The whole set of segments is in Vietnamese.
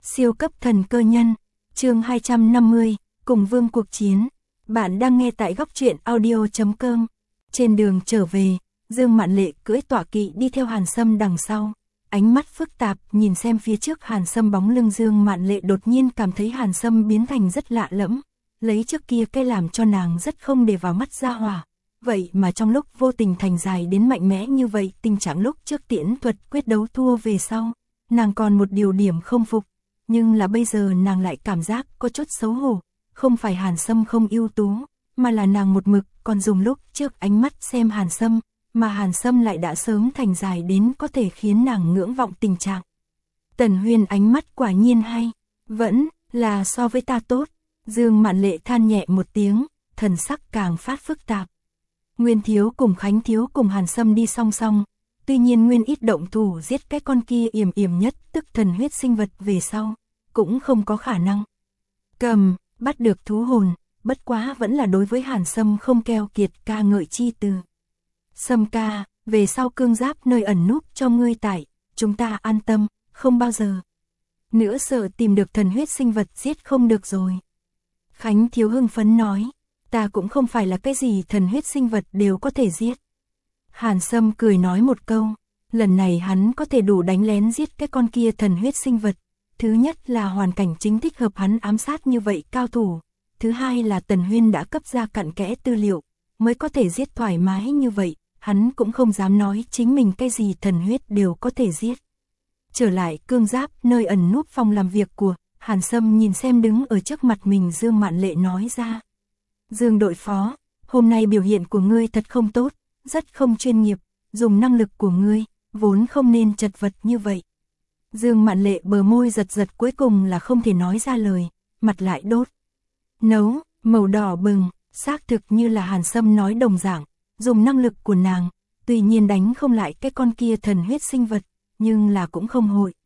Siêu cấp thần cơ nhân, chương 250, cùng vương cuộc chiến. Bạn đang nghe tại góc truyện audio.com. Trên đường trở về, Dương Mạn Lệ cưỡi tọa kỵ đi theo Hàn Sâm đằng sau. Ánh mắt phức tạp nhìn xem phía trước Hàn Sâm bóng lưng. Dương Mạn Lệ đột nhiên cảm thấy Hàn Sâm biến thành rất lạ lẫm, lấy trước kia cái làm cho nàng rất không để vào mắt ra hỏa. Vậy mà trong lúc vô tình thành dài đến mạnh mẽ như vậy. Tình trạng lúc trước Tiễn Thuật quyết đấu thua về sau, nàng còn một điều điểm không phục, nhưng là bây giờ nàng lại cảm giác có chút xấu hổ. Không phải Hàn Sâm không ưu tú, mà là nàng một mực còn dùng lúc trước ánh mắt xem Hàn Sâm, mà Hàn Sâm lại đã sớm thành dài đến có thể khiến nàng ngưỡng vọng tình trạng. Tần Huyên ánh mắt quả nhiên hay, vẫn là so với ta tốt. Dương Mạn Lệ than nhẹ một tiếng, thần sắc càng phát phức tạp. Nguyên Thiếu cùng Khánh Thiếu cùng Hàn Sâm đi song song, tuy nhiên Nguyên ít động thủ giết cái con kia yểm nhất tức thần huyết sinh vật về sau, cũng không có khả năng bắt được thú hồn, bất quá vẫn là đối với Hàn Sâm không keo kiệt ca ngợi chi từ. Sâm ca, về sau cương giáp nơi ẩn núp cho ngươi tại, chúng ta an tâm, không bao giờ nữa sợ tìm được thần huyết sinh vật giết không được rồi. Khánh Thiếu hưng phấn nói, ta cũng không phải là cái gì thần huyết sinh vật đều có thể giết. Hàn Sâm cười nói một câu, lần này hắn có thể đủ đánh lén giết cái con kia thần huyết sinh vật. Thứ nhất là hoàn cảnh chính thích hợp hắn ám sát như vậy cao thủ. Thứ hai là Tần Huyên đã cấp ra cặn kẽ tư liệu, mới có thể giết thoải mái như vậy. Hắn cũng không dám nói chính mình cái gì thần huyết đều có thể giết. Trở lại cương giáp nơi ẩn núp phòng làm việc của Hàn Sâm, nhìn xem đứng ở trước mặt mình Dương Mạn Lệ nói ra. Dương đội phó, hôm nay biểu hiện của ngươi thật không tốt, rất không chuyên nghiệp, dùng năng lực của ngươi, vốn không nên chật vật như vậy. Dương Mạn Lệ bờ môi giật giật, cuối cùng là không thể nói ra lời, mặt lại đốt nấu, màu đỏ bừng, xác thực như là Hàn Sâm nói đồng dạng, dùng năng lực của nàng, tuy nhiên đánh không lại cái con kia thần huyết sinh vật, nhưng là cũng không hội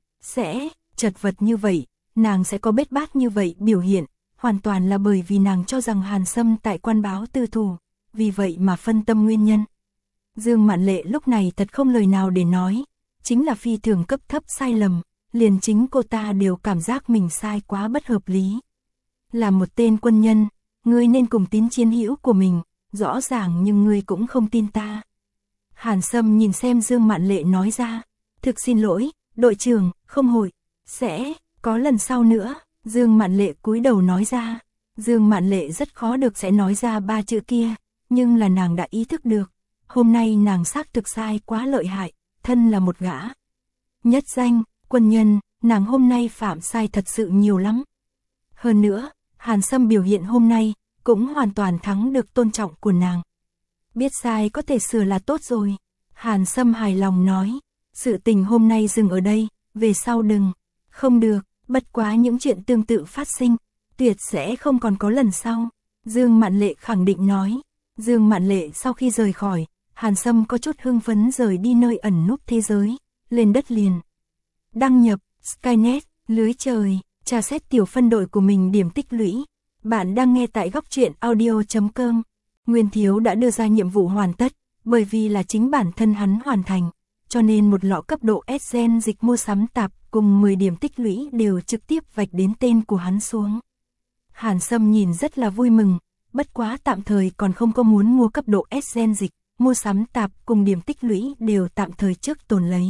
sẽ chật vật như vậy, nàng sẽ có bết bát như vậy biểu hiện, hoàn toàn là bởi vì nàng cho rằng Hàn Sâm tại quan báo tư thủ, vì vậy mà phân tâm nguyên nhân. Dương Mạn Lệ lúc này thật không lời nào để nói, chính là phi thường cấp thấp sai lầm, liền chính cô ta đều cảm giác mình sai quá bất hợp lý. Là một tên quân nhân, ngươi nên cùng tín chiến hữu của mình, rõ ràng nhưng ngươi cũng không tin ta. Hàn Sâm nhìn xem Dương Mạn Lệ nói ra, thực xin lỗi, đội trưởng, không hội sẽ có lần sau nữa. Dương Mạn Lệ cúi đầu nói ra. Dương Mạn Lệ rất khó được sẽ nói ra ba chữ kia, nhưng là nàng đã ý thức được, hôm nay nàng xác thực sai quá lợi hại, thân là một gã nhất danh quân nhân, nàng hôm nay phạm sai thật sự nhiều lắm. Hơn nữa, Hàn Sâm biểu hiện hôm nay cũng hoàn toàn thắng được tôn trọng của nàng. Biết sai có thể sửa là tốt rồi. Hàn Sâm hài lòng nói, sự tình hôm nay dừng ở đây, về sau đừng, không được, bất quá những chuyện tương tự phát sinh, tuyệt sẽ không còn có lần sau. Dương Mạn Lệ khẳng định nói. Dương Mạn Lệ sau khi rời khỏi, Hàn Sâm có chút hưng phấn rời đi nơi ẩn núp thế giới, lên đất liền. Đăng nhập, Skynet, lưới trời, tra xét tiểu phân đội của mình điểm tích lũy. Bạn đang nghe tại góc truyện audio.com. Nguyên Thiếu đã đưa ra nhiệm vụ hoàn tất, bởi vì là chính bản thân hắn hoàn thành, cho nên một lọ cấp độ S gen dịch mua sắm tạp cùng 10 điểm tích lũy đều trực tiếp vạch đến tên của hắn xuống. Hàn Sâm nhìn rất là vui mừng, bất quá tạm thời còn không có muốn mua cấp độ S gen dịch, mua sắm tạp cùng điểm tích lũy đều tạm thời trước tồn lấy.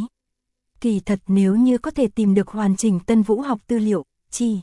Kỳ thật nếu như có thể tìm được hoàn chỉnh Tân Vũ học tư liệu, chỉ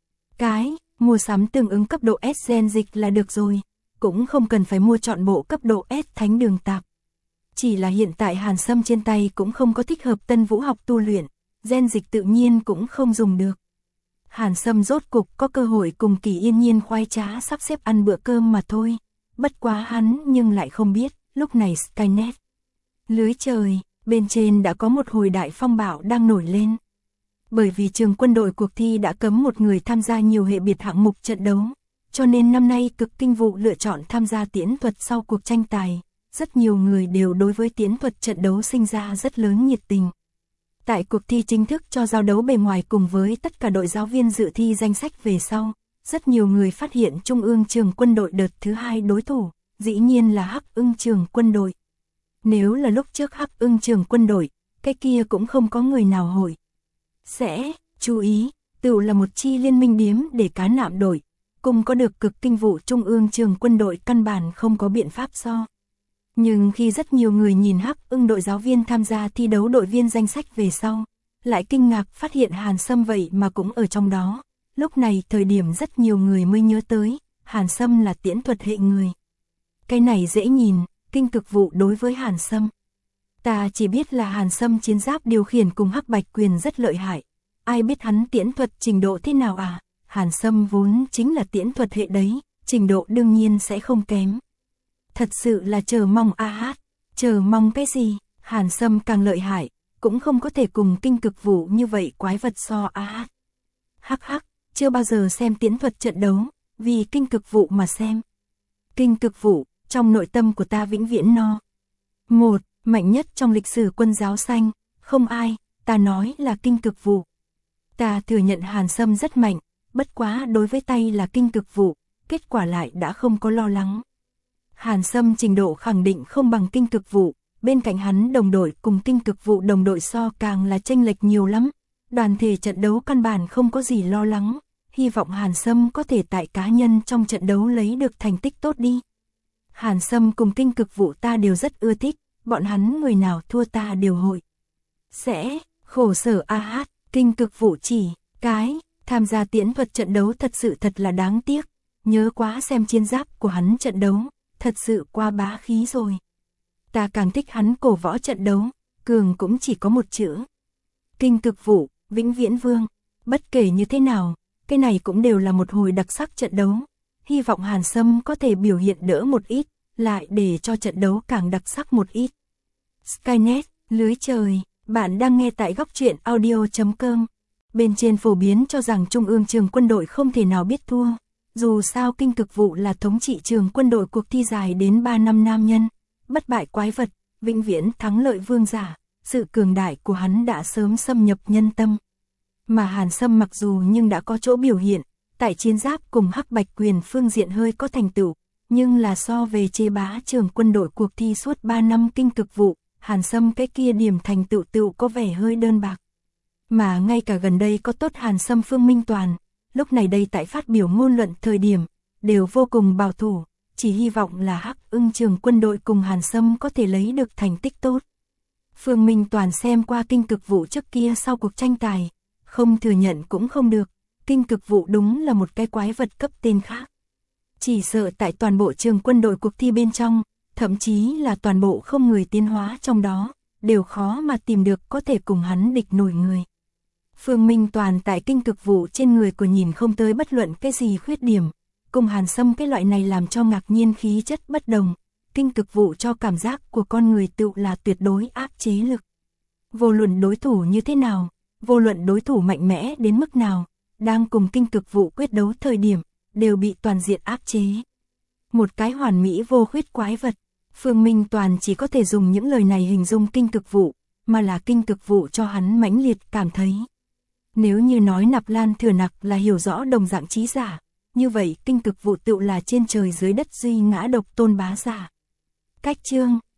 cái mua sắm tương ứng cấp độ S gen dịch là được rồi, cũng không cần phải mua trọn bộ cấp độ S thánh đường tạp. Chỉ là hiện tại Hàn Sâm trên tay cũng không có thích hợp Tân Vũ học tu luyện, gen dịch tự nhiên cũng không dùng được. Hàn Sâm rốt cục có cơ hội cùng Kỳ Yên Nhiên khoái trá sắp xếp ăn bữa cơm mà thôi. Bất quá hắn nhưng lại không biết, lúc này Skynet, lưới trời, bên trên đã có một hồi đại phong bạo đang nổi lên. Bởi vì trường quân đội cuộc thi đã cấm một người tham gia nhiều hệ biệt hạng mục trận đấu, cho nên năm nay Cực Kinh vụ lựa chọn tham gia tiễn thuật sau cuộc tranh tài. Rất nhiều người đều đối với tiễn thuật trận đấu sinh ra rất lớn nhiệt tình. Tại cuộc thi chính thức cho giao đấu bề ngoài cùng với tất cả đội giáo viên dự thi danh sách về sau, rất nhiều người phát hiện Trung ương trường quân đội đợt thứ 2 đối thủ, dĩ nhiên là Hắc Ưng trường quân đội. Nếu là lúc trước Hắc Ưng trường quân đội, cái kia cũng không có người nào hội sẽ chú ý, tựu là một chi liên minh điếm để cá nạm đội, cùng có được cực kinh vụ trung ương trường quân đội căn bản không có biện pháp so. Nhưng khi rất nhiều người nhìn Hắc Ưng đội giáo viên tham gia thi đấu đội viên danh sách về sau, lại kinh ngạc phát hiện Hàn Sâm vậy mà cũng ở trong đó. Lúc này thời điểm rất nhiều người mới nhớ tới, Hàn Sâm là tiễn thuật hệ người. Cái này dễ nhìn, kinh cực vụ đối với Hàn Sâm. Ta chỉ biết là Hàn Sâm chiến giáp điều khiển cùng Hắc Bạch Quyền rất lợi hại. Ai biết hắn tiễn thuật trình độ thế nào à? Hàn Sâm vốn chính là tiễn thuật hệ đấy, trình độ đương nhiên sẽ không kém. Thật sự là chờ mong a hát, chờ mong cái gì? Hàn Sâm càng lợi hại, cũng không có thể cùng kinh cực vụ như vậy quái vật so a hát. Hắc hắc, chưa bao giờ xem tiễn thuật trận đấu, vì kinh cực vụ mà xem. Kinh cực vụ, trong nội tâm của ta vĩnh viễn no. Một, mạnh nhất trong lịch sử quân giáo xanh, không ai, ta nói là kinh cực vụ. Ta thừa nhận Hàn Sâm rất mạnh, bất quá đối với tay là kinh cực vụ, kết quả lại đã không có lo lắng. Hàn Sâm trình độ khẳng định không bằng kinh cực vụ, bên cạnh hắn đồng đội cùng kinh cực vụ đồng đội so càng là chênh lệch nhiều lắm. Đoàn thể trận đấu căn bản không có gì lo lắng, hy vọng Hàn Sâm có thể tại cá nhân trong trận đấu lấy được thành tích tốt đi. Hàn Sâm cùng kinh cực vụ ta đều rất ưa thích, bọn hắn người nào thua ta đều hội. Sẽ, khổ sở a hát, kinh cực vụ chỉ, cái, tham gia tiễn thuật trận đấu thật sự thật là đáng tiếc, nhớ quá xem chiến giáp của hắn trận đấu, thật sự qua bá khí rồi. Ta càng thích hắn cổ võ trận đấu, cường cũng chỉ có một chữ. Kinh cực vụ, vĩnh viễn vương, bất kể như thế nào, cái này cũng đều là một hồi đặc sắc trận đấu. Hy vọng Hàn Sâm có thể biểu hiện đỡ một ít, lại để cho trận đấu càng đặc sắc một ít. Skynet, lưới trời, bạn đang nghe tại góc truyện audio.com. Bên trên phổ biến cho rằng Trung ương trường quân đội không thể nào biết thua. Dù sao kinh cực vụ là thống trị trường quân đội cuộc thi dài đến 3 năm nam nhân, bất bại quái vật, vĩnh viễn thắng lợi vương giả, sự cường đại của hắn đã sớm xâm nhập nhân tâm. Mà Hàn Sâm mặc dù nhưng đã có chỗ biểu hiện, tại chiến giáp cùng Hắc Bạch Quyền phương diện hơi có thành tựu, nhưng là so về chế bá trường quân đội cuộc thi suốt 3 năm kinh cực vụ, Hàn Sâm cái kia điểm thành tựu có vẻ hơi đơn bạc. Mà ngay cả gần đây có tốt Hàn Sâm Phương Minh Toàn, lúc này đây tại phát biểu ngôn luận thời điểm, đều vô cùng bảo thủ, chỉ hy vọng là Hắc Ưng trường quân đội cùng Hàn Sâm có thể lấy được thành tích tốt. Phương Minh Toàn xem qua kinh cực vụ trước kia sau cuộc tranh tài, không thừa nhận cũng không được, kinh cực vụ đúng là một cái quái vật cấp tên khác. Chỉ sợ tại toàn bộ trường quân đội cuộc thi bên trong, thậm chí là toàn bộ không người tiến hóa trong đó, đều khó mà tìm được có thể cùng hắn địch nổi người. Phương Minh Toàn tại kinh cực vụ trên người của nhìn không tới bất luận cái gì khuyết điểm, cùng Hàn Sâm cái loại này làm cho ngạc nhiên khí chất bất đồng, kinh cực vụ cho cảm giác của con người tựu là tuyệt đối áp chế lực. Vô luận đối thủ như thế nào, vô luận đối thủ mạnh mẽ đến mức nào, đang cùng kinh cực vụ quyết đấu thời điểm, đều bị toàn diện áp chế. Một cái hoàn mỹ vô khuyết quái vật, Phương Minh Toàn chỉ có thể dùng những lời này hình dung kinh cực vụ, mà là kinh cực vụ cho hắn mãnh liệt cảm thấy. Nếu như nói Nạp Lan Thừa Nặc là hiểu rõ đồng dạng trí giả, như vậy kinh cực vụ tựu là trên trời dưới đất duy ngã độc tôn bá giả. Cách chương